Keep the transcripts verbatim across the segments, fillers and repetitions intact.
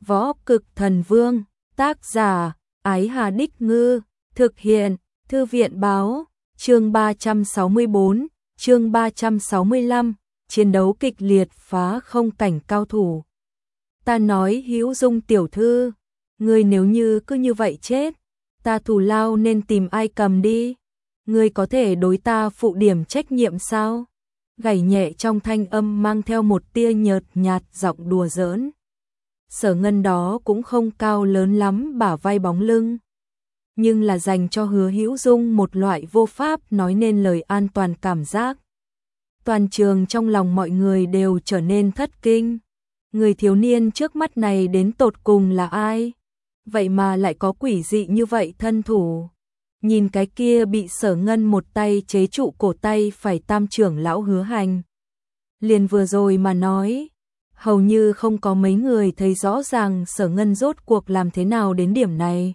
Võ Cực Thần Vương, tác giả, Ái Hà Đích Ngư, thực hiện, Thư viện Báo, chương ba trăm sáu mươi tư, chương ba trăm sáu mươi lăm, chiến đấu kịch liệt phá không cảnh cao thủ. Ta nói Hữu Dung tiểu thư, ngươi nếu như cứ như vậy chết, ta thù lao nên tìm ai cầm đi, ngươi có thể đối ta phụ điểm trách nhiệm sao? Gảy nhẹ trong thanh âm mang theo một tia nhợt nhạt giọng đùa giỡn. Sở Ngân đó cũng không cao lớn lắm, bả vai bóng lưng, nhưng là dành cho Hứa Hữu Dung một loại vô pháp nói nên lời an toàn cảm giác. Toàn trường trong lòng mọi người đều trở nên thất kinh. Người thiếu niên trước mắt này đến tột cùng là ai? Vậy mà lại có quỷ dị như vậy thân thủ. Nhìn cái kia bị Sở Ngân một tay chế trụ cổ tay phải tam trưởng lão Hứa Hành. Liền vừa rồi mà nói, hầu như không có mấy người thấy rõ ràng Sở Ngân rốt cuộc làm thế nào đến điểm này.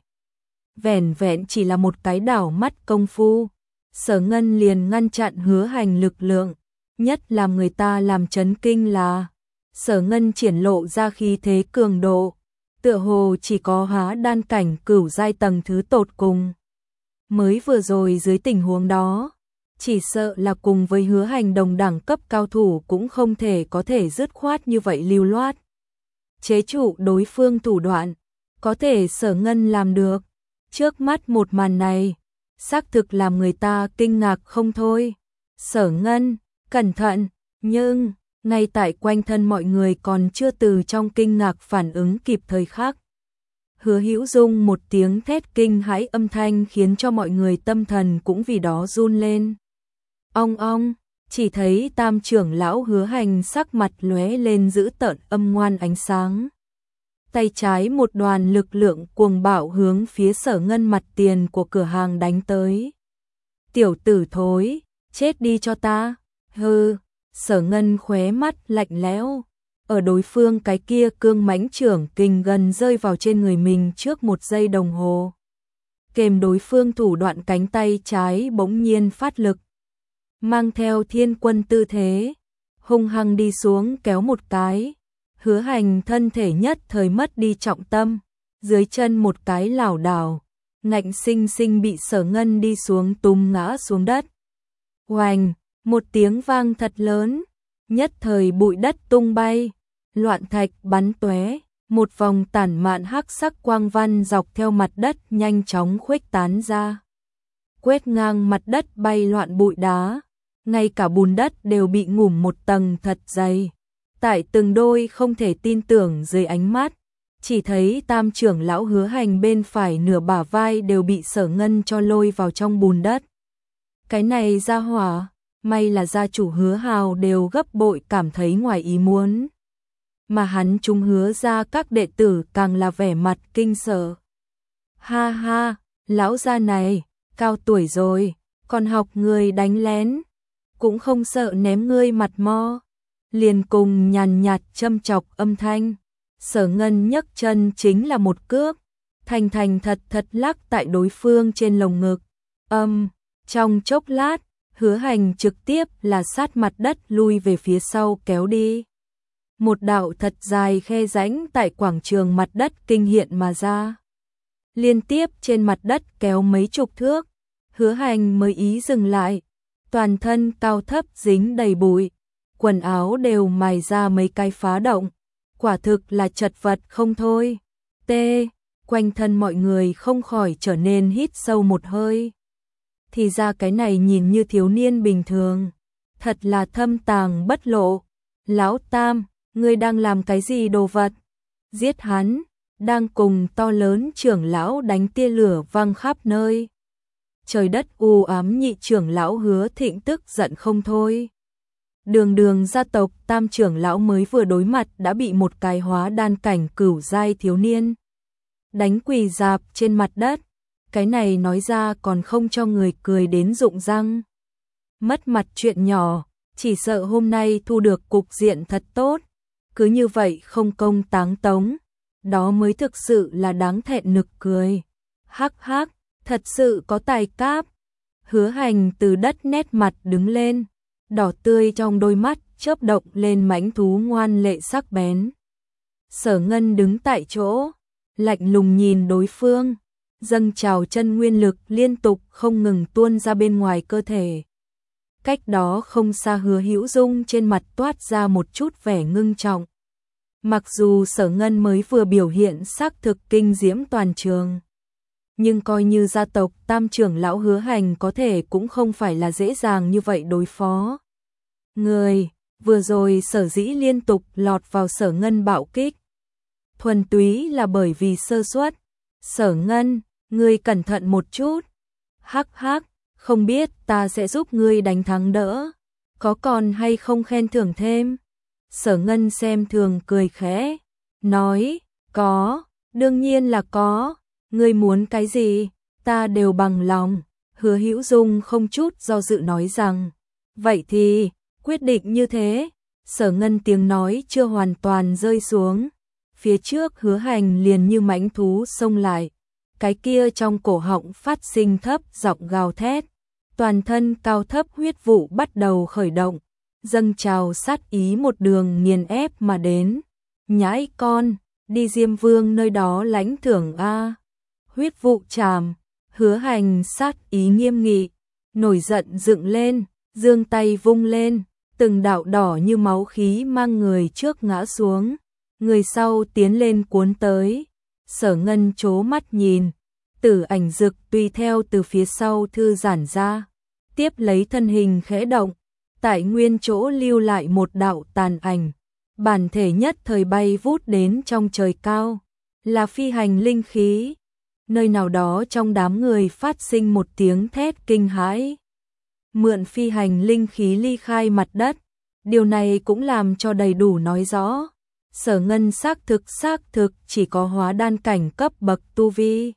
Vẻn vẹn chỉ là một cái đảo mắt công phu, Sở Ngân liền ngăn chặn Hứa Hành lực lượng. Nhất làm người ta làm chấn kinh là Sở Ngân triển lộ ra khí thế cường độ, tựa hồ chỉ có hóa đan cảnh cửu giai tầng thứ tột cùng. Mới vừa rồi dưới tình huống đó, chỉ sợ là cùng với Hứa Hành đồng đẳng cấp cao thủ cũng không thể có thể dứt khoát như vậy lưu loát. Chế trụ đối phương thủ đoạn, có thể Sở Ngân làm được. Trước mắt một màn này, xác thực làm người ta kinh ngạc không thôi. Sở Ngân, cẩn thận, nhưng ngay tại quanh thân mọi người còn chưa từ trong kinh ngạc phản ứng kịp thời khắc. Hứa Hữu Dung một tiếng thét kinh hãi âm thanh khiến cho mọi người tâm thần cũng vì đó run lên. Ong ong, chỉ thấy tam trưởng lão Hứa Hành sắc mặt lóe lên dữ tợn âm ngoan ánh sáng. Tay trái một đoàn lực lượng cuồng bạo hướng phía Sở Ngân mặt tiền của cửa hàng đánh tới. Tiểu tử thối, chết đi cho ta. Hừ, Sở Ngân khóe mắt lạnh lẽo, ở đối phương cái kia cương mãnh trưởng kình gần rơi vào trên người mình trước một giây đồng hồ. Kèm đối phương thủ đoạn cánh tay trái bỗng nhiên phát lực, mang theo thiên quân tư thế, hung hăng đi xuống kéo một cái. Hứa Hành thân thể nhất thời mất đi trọng tâm, dưới chân một cái lảo đảo, ngạnh sinh sinh bị Sở Ngân đi xuống tung ngã xuống đất. Oành! Một tiếng vang thật lớn, nhất thời bụi đất tung bay, loạn thạch bắn tóe, một vòng tản mạn hắc sắc quang văn dọc theo mặt đất nhanh chóng khuếch tán ra. Quét ngang mặt đất bay loạn bụi đá, ngay cả bùn đất đều bị ngủm một tầng thật dày. Tại từng đôi không thể tin tưởng dưới ánh mắt, chỉ thấy tam trưởng lão Hứa Hành bên phải nửa bả vai đều bị Sở Ngân cho lôi vào trong bùn đất. Cái này ra hỏa, may là gia chủ Hứa Hào đều gấp bội cảm thấy ngoài ý muốn. Mà hắn chúng Hứa ra các đệ tử càng là vẻ mặt kinh sợ. Ha ha, lão gia này, cao tuổi rồi, còn học người đánh lén, cũng không sợ ném ngươi mặt mo. Liền cùng nhàn nhạt châm chọc âm thanh, Sở Ngân nhấc chân chính là một cước, thành thành thật thật lắc tại đối phương trên lồng ngực. Âm, trong chốc lát, Hứa Hành trực tiếp là sát mặt đất lui về phía sau kéo đi. Một đạo thật dài khe rãnh tại quảng trường mặt đất kinh hiện mà ra. Liên tiếp trên mặt đất kéo mấy chục thước, Hứa Hành mới ý dừng lại, toàn thân cao thấp dính đầy bụi, quần áo đều mài ra mấy cái phá động, quả thực là chật vật không thôi. T, quanh thân mọi người không khỏi trở nên hít sâu một hơi. Thì ra cái này nhìn như thiếu niên bình thường, thật là thâm tàng bất lộ. Lão Tam, ngươi đang làm cái gì đồ vật? Giết hắn, đang cùng to lớn trưởng lão đánh tia lửa văng khắp nơi. Trời đất u ám nhị trưởng lão Hứa Thịnh tức giận không thôi. Đường đường gia tộc tam trưởng lão mới vừa đối mặt đã bị một cái hóa đan cảnh cửu giai thiếu niên đánh quỳ dạp trên mặt đất. Cái này nói ra còn không cho người cười đến rụng răng. Mất mặt chuyện nhỏ, chỉ sợ hôm nay thu được cục diện thật tốt. Cứ như vậy không công táng tống, đó mới thực sự là đáng thẹn nực cười. Hắc hắc, thật sự có tài cáp. Hứa Hành từ đất nét mặt đứng lên, đỏ tươi trong đôi mắt chớp động lên mãnh thú ngoan lệ sắc bén. Sở Ngân đứng tại chỗ, lạnh lùng nhìn đối phương, dâng trào chân nguyên lực liên tục không ngừng tuôn ra bên ngoài cơ thể. Cách đó không xa Hứa Hữu Dung trên mặt toát ra một chút vẻ ngưng trọng. Mặc dù Sở Ngân mới vừa biểu hiện xác thực kinh diễm toàn trường, nhưng coi như gia tộc Tam trưởng lão Hứa Hành có thể cũng không phải là dễ dàng như vậy đối phó. Người, vừa rồi sở dĩ liên tục lọt vào Sở Ngân bạo kích. Thuần túy là bởi vì sơ suất. Sở Ngân, ngươi cẩn thận một chút. Hắc hắc, không biết ta sẽ giúp ngươi đánh thắng đỡ. Có còn hay không khen thưởng thêm? Sở Ngân xem thường cười khẽ, nói, có, đương nhiên là có. Ngươi muốn cái gì, ta đều bằng lòng. Hứa Hữu Dung không chút do dự nói rằng, vậy thì, quyết định như thế. Sở Ngân tiếng nói chưa hoàn toàn rơi xuống. Phía trước Hứa Hành liền như mãnh thú xông lại. Cái kia trong cổ họng phát sinh thấp giọng gào thét. Toàn thân cao thấp huyết vụ bắt đầu khởi động. Dâng trào sát ý một đường nghiền ép mà đến. Nhãi con, đi Diêm Vương nơi đó lãnh thưởng a. Huyết vụ tràm, Hứa Hành sát ý nghiêm nghị, nổi giận dựng lên, giương tay vung lên, từng đạo đỏ như máu khí mang người trước ngã xuống, người sau tiến lên cuốn tới. Sở Ngân chố mắt nhìn, Tử Ảnh Dực tùy theo từ phía sau thư giãn ra, tiếp lấy thân hình khẽ động, tại nguyên chỗ lưu lại một đạo tàn ảnh, bản thể nhất thời bay vút đến trong trời cao, là phi hành linh khí. Nơi nào đó trong đám người phát sinh một tiếng thét kinh hãi. Mượn phi hành linh khí ly khai mặt đất, điều này cũng làm cho đầy đủ nói rõ. Sở Ngân xác thực xác thực chỉ có hóa đan cảnh cấp bậc tu vi.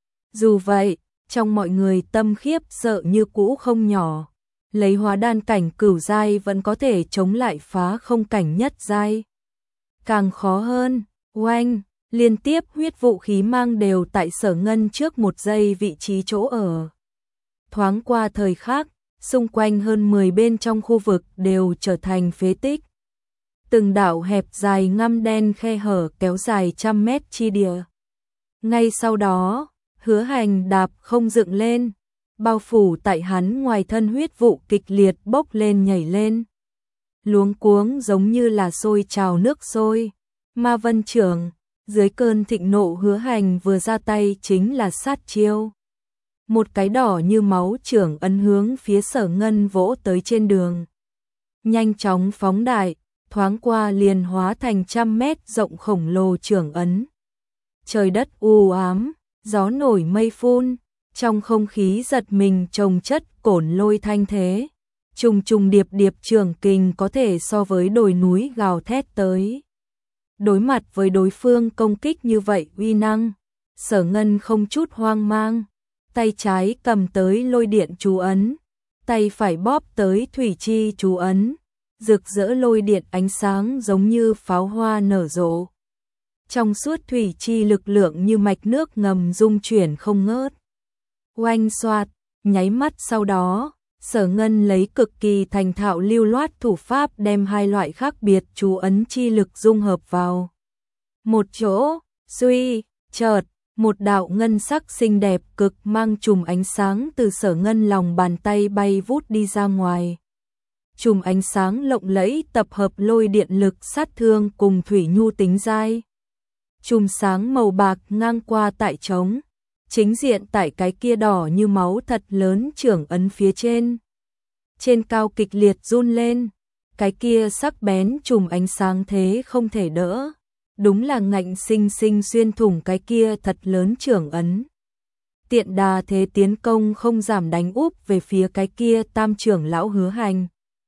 Dù vậy, trong mọi người tâm khiếp sợ như cũ không nhỏ. Lấy hóa đan cảnh cửu giai vẫn có thể chống lại phá không cảnh nhất giai. Càng khó hơn, oanh, liên tiếp huyết vụ khí mang đều tại Sở Ngân trước một giây vị trí chỗ ở. Thoáng qua thời khắc, xung quanh hơn mười bên trong khu vực đều trở thành phế tích. Từng đạo hẹp dài ngăm đen khe hở kéo dài trăm mét chi địa. Ngay sau đó, Hứa Hành đạp không dựng lên, bao phủ tại hắn ngoài thân huyết vụ kịch liệt bốc lên nhảy lên. Luống cuống giống như là sôi trào nước sôi. Ma Vân Trưởng, dưới cơn thịnh nộ Hứa Hành vừa ra tay chính là sát chiêu. Một cái đỏ như máu trưởng ấn hướng phía Sở Ngân vỗ tới trên đường. Nhanh chóng phóng đại, thoáng qua liền hóa thành trăm mét rộng khổng lồ trưởng ấn. Trời đất u ám, gió nổi mây phun, trong không khí giật mình chồng chất cổn lôi thanh thế. Trùng trùng điệp điệp trường kình có thể so với đồi núi gào thét tới. Đối mặt với đối phương công kích như vậy uy năng, Sở Ngân không chút hoang mang, tay trái cầm tới lôi điện chú ấn, tay phải bóp tới thủy chi chú ấn, rực rỡ lôi điện ánh sáng giống như pháo hoa nở rộ. Trong suốt thủy chi lực lượng như mạch nước ngầm dung chuyển không ngớt. Oanh xoạt, nháy mắt sau đó, Sở Ngân lấy cực kỳ thành thạo lưu loát thủ pháp đem hai loại khác biệt chú ấn chi lực dung hợp vào một chỗ. Suy, chợt, một đạo ngân sắc xinh đẹp cực mang chùm ánh sáng từ Sở Ngân lòng bàn tay bay vút đi ra ngoài. Chùm ánh sáng lộng lẫy tập hợp lôi điện lực sát thương cùng thủy nhu tính dai. Chùm sáng màu bạc ngang qua tại trống, chính diện tại cái kia đỏ như máu thật lớn trưởng ấn phía trên. Trên cao kịch liệt run lên, cái kia sắc bén chùm ánh sáng thế không thể đỡ. Đúng là ngạnh sinh sinh xuyên thủng cái kia thật lớn trưởng ấn. Tiện đà thế tiến công không giảm đánh úp về phía cái kia tam trưởng lão Hứa Hành.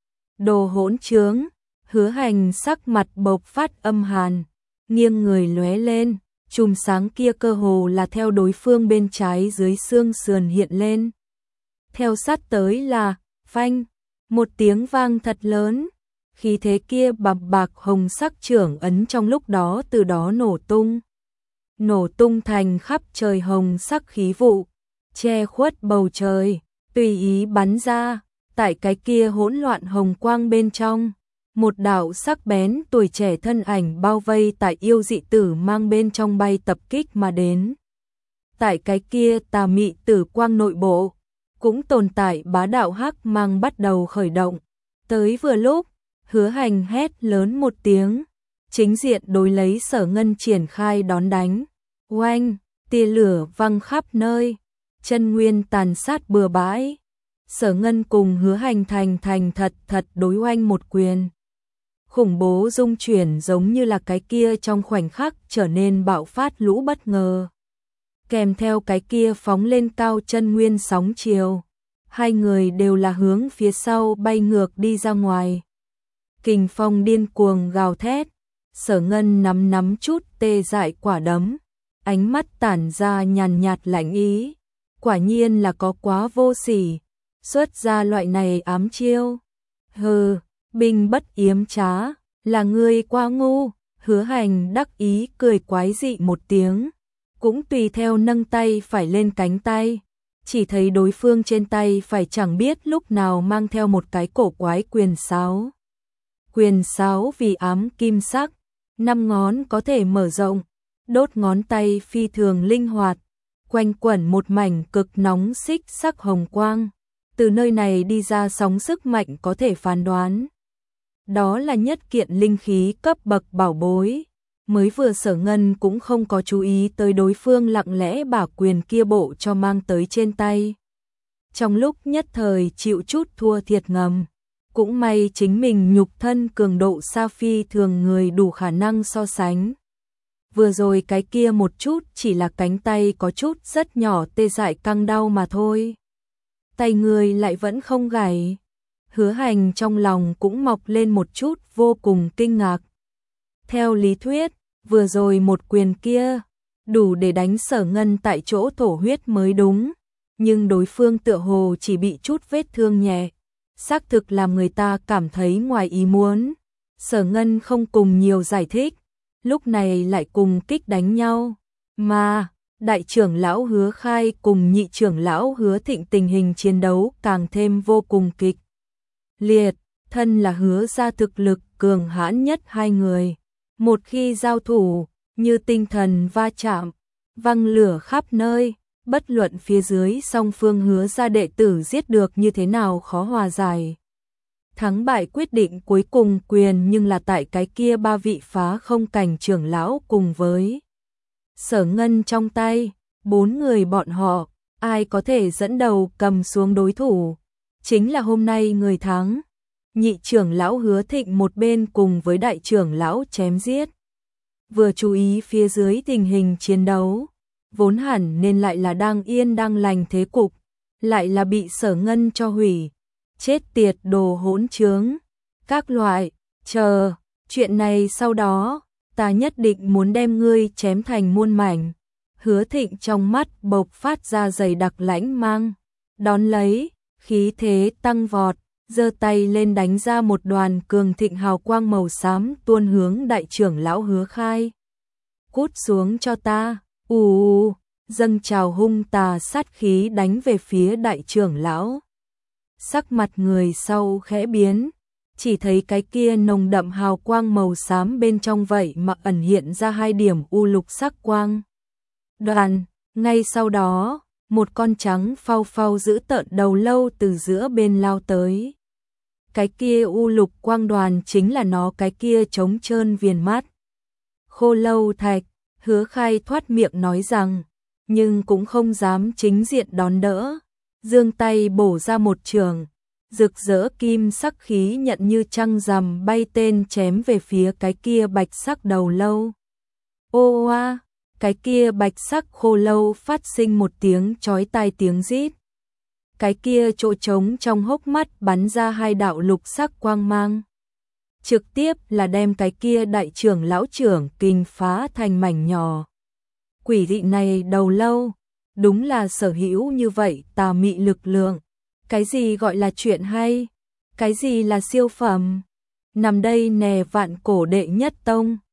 Đồ hỗn trướng, Hứa Hành sắc mặt bộc phát âm hàn, nghiêng người lóe lên, chùm sáng kia cơ hồ là theo đối phương bên trái dưới xương sườn hiện lên. Theo sát tới là, phanh, một tiếng vang thật lớn, khí thế kia bạc bạc hồng sắc trưởng ấn trong lúc đó từ đó nổ tung. Nổ tung thành khắp trời hồng sắc khí vụ, che khuất bầu trời, tùy ý bắn ra, tại cái kia hỗn loạn hồng quang bên trong, Một đạo sắc bén tuổi trẻ thân ảnh bao vây tại yêu dị tử mang bên trong bay tập kích mà đến. Tại cái kia tà mị tử quang nội bộ, cũng tồn tại bá đạo hắc mang bắt đầu khởi động. Tới vừa lúc, Hứa Hành hét lớn một tiếng, chính diện đối lấy Sở Ngân triển khai đón đánh. Oanh, tia lửa văng khắp nơi, chân nguyên tàn sát bừa bãi. Sở Ngân cùng Hứa Hành thành thành thật thật đối oanh một quyền. Khủng bố dung chuyển giống như là cái kia trong khoảnh khắc trở nên bạo phát lũ bất ngờ. Kèm theo cái kia phóng lên cao chân nguyên sóng chiều. Hai người đều là hướng phía sau bay ngược đi ra ngoài. Kình phong điên cuồng gào thét. Sở Ngân nắm nắm chút tê dại quả đấm. Ánh mắt tản ra nhàn nhạt lạnh ý. Quả nhiên là có quá vô sỉ. Xuất ra loại này ám chiêu. Hừ, binh bất yếm trá, là ngươi quá ngu. Hứa Hành đắc ý cười quái dị một tiếng. Cũng tùy theo nâng tay phải lên cánh tay. Chỉ thấy đối phương trên tay phải chẳng biết lúc nào mang theo một cái cổ quái quyền sáo. Quyền sáo vì ám kim sắc, năm ngón có thể mở rộng, đốt ngón tay phi thường linh hoạt, quanh quẩn một mảnh cực nóng xích sắc hồng quang. Từ nơi này đi ra sóng sức mạnh có thể phán đoán. Đó là nhất kiện linh khí cấp bậc bảo bối. Mới vừa Sở Ngân cũng không có chú ý tới đối phương lặng lẽ bả quyền kia bộ cho mang tới trên tay. Trong lúc nhất thời chịu chút thua thiệt ngầm. Cũng may chính mình nhục thân cường độ xa phi thường người đủ khả năng so sánh. Vừa rồi cái kia một chút chỉ là cánh tay có chút rất nhỏ tê dại căng đau mà thôi. Tay người lại vẫn không gãy. Hứa Hành trong lòng cũng mọc lên một chút vô cùng kinh ngạc. Theo lý thuyết, vừa rồi một quyền kia, đủ để đánh Sở Ngân tại chỗ thổ huyết mới đúng. Nhưng đối phương tựa hồ chỉ bị chút vết thương nhẹ. Xác thực làm người ta cảm thấy ngoài ý muốn. Sở Ngân không cùng nhiều giải thích, lúc này lại cùng kích đánh nhau. Mà, đại trưởng lão Hứa Khai cùng nhị trưởng lão Hứa Thịnh tình hình chiến đấu càng thêm vô cùng kịch liệt. Thân là Hứa gia thực lực cường hãn nhất hai người. Một khi giao thủ, như tinh thần va chạm, văng lửa khắp nơi, bất luận phía dưới song phương Hứa gia đệ tử giết được như thế nào khó hòa giải. Thắng bại quyết định cuối cùng quyền nhưng là tại cái kia ba vị phá không cảnh trưởng lão cùng với Sở Ngân trong tay, bốn người bọn họ, ai có thể dẫn đầu cầm xuống đối thủ, chính là hôm nay người thắng. Nhị trưởng lão Hứa Thịnh một bên cùng với đại trưởng lão chém giết. Vừa chú ý phía dưới tình hình chiến đấu, vốn hẳn nên lại là đang yên đang lành thế cục, lại là bị Sở Ngân cho hủy. Chết tiệt đồ hỗn trướng, các loại, chờ, chuyện này sau đó, ta nhất định muốn đem ngươi chém thành muôn mảnh. Hứa Thịnh trong mắt bộc phát ra dày đặc lãnh mang, đón lấy, khí thế tăng vọt, giơ tay lên đánh ra một đoàn cường thịnh hào quang màu xám tuôn hướng đại trưởng lão Hứa Khai. Cút xuống cho ta, ù ù, dâng trào hung tà sát khí đánh về phía đại trưởng lão. Sắc mặt người sau khẽ biến, chỉ thấy cái kia nồng đậm hào quang màu xám bên trong vậy mà ẩn hiện ra hai điểm u lục sắc quang. Đoàn, ngay sau đó, một con trắng phau phau giữ tợn đầu lâu từ giữa bên lao tới. Cái kia u lục quang đoàn chính là nó cái kia trống trơn viền mắt. Khô lâu thạch, Hứa Khai thoát miệng nói rằng, nhưng cũng không dám chính diện đón đỡ. Giương tay bổ ra một trường, rực rỡ kim sắc khí nhận như trăng rằm bay tên chém về phía cái kia bạch sắc đầu lâu. Ô oa, cái kia bạch sắc khô lâu phát sinh một tiếng chói tai tiếng rít. Cái kia chỗ trống trong hốc mắt bắn ra hai đạo lục sắc quang mang. Trực tiếp là đem cái kia đại trưởng lão trưởng kinh phá thành mảnh nhỏ. Quỷ dị này đầu lâu, đúng là sở hữu như vậy tà mị lực lượng. Cái gì gọi là chuyện hay? Cái gì là siêu phẩm? Nằm đây nè vạn cổ đệ nhất tông,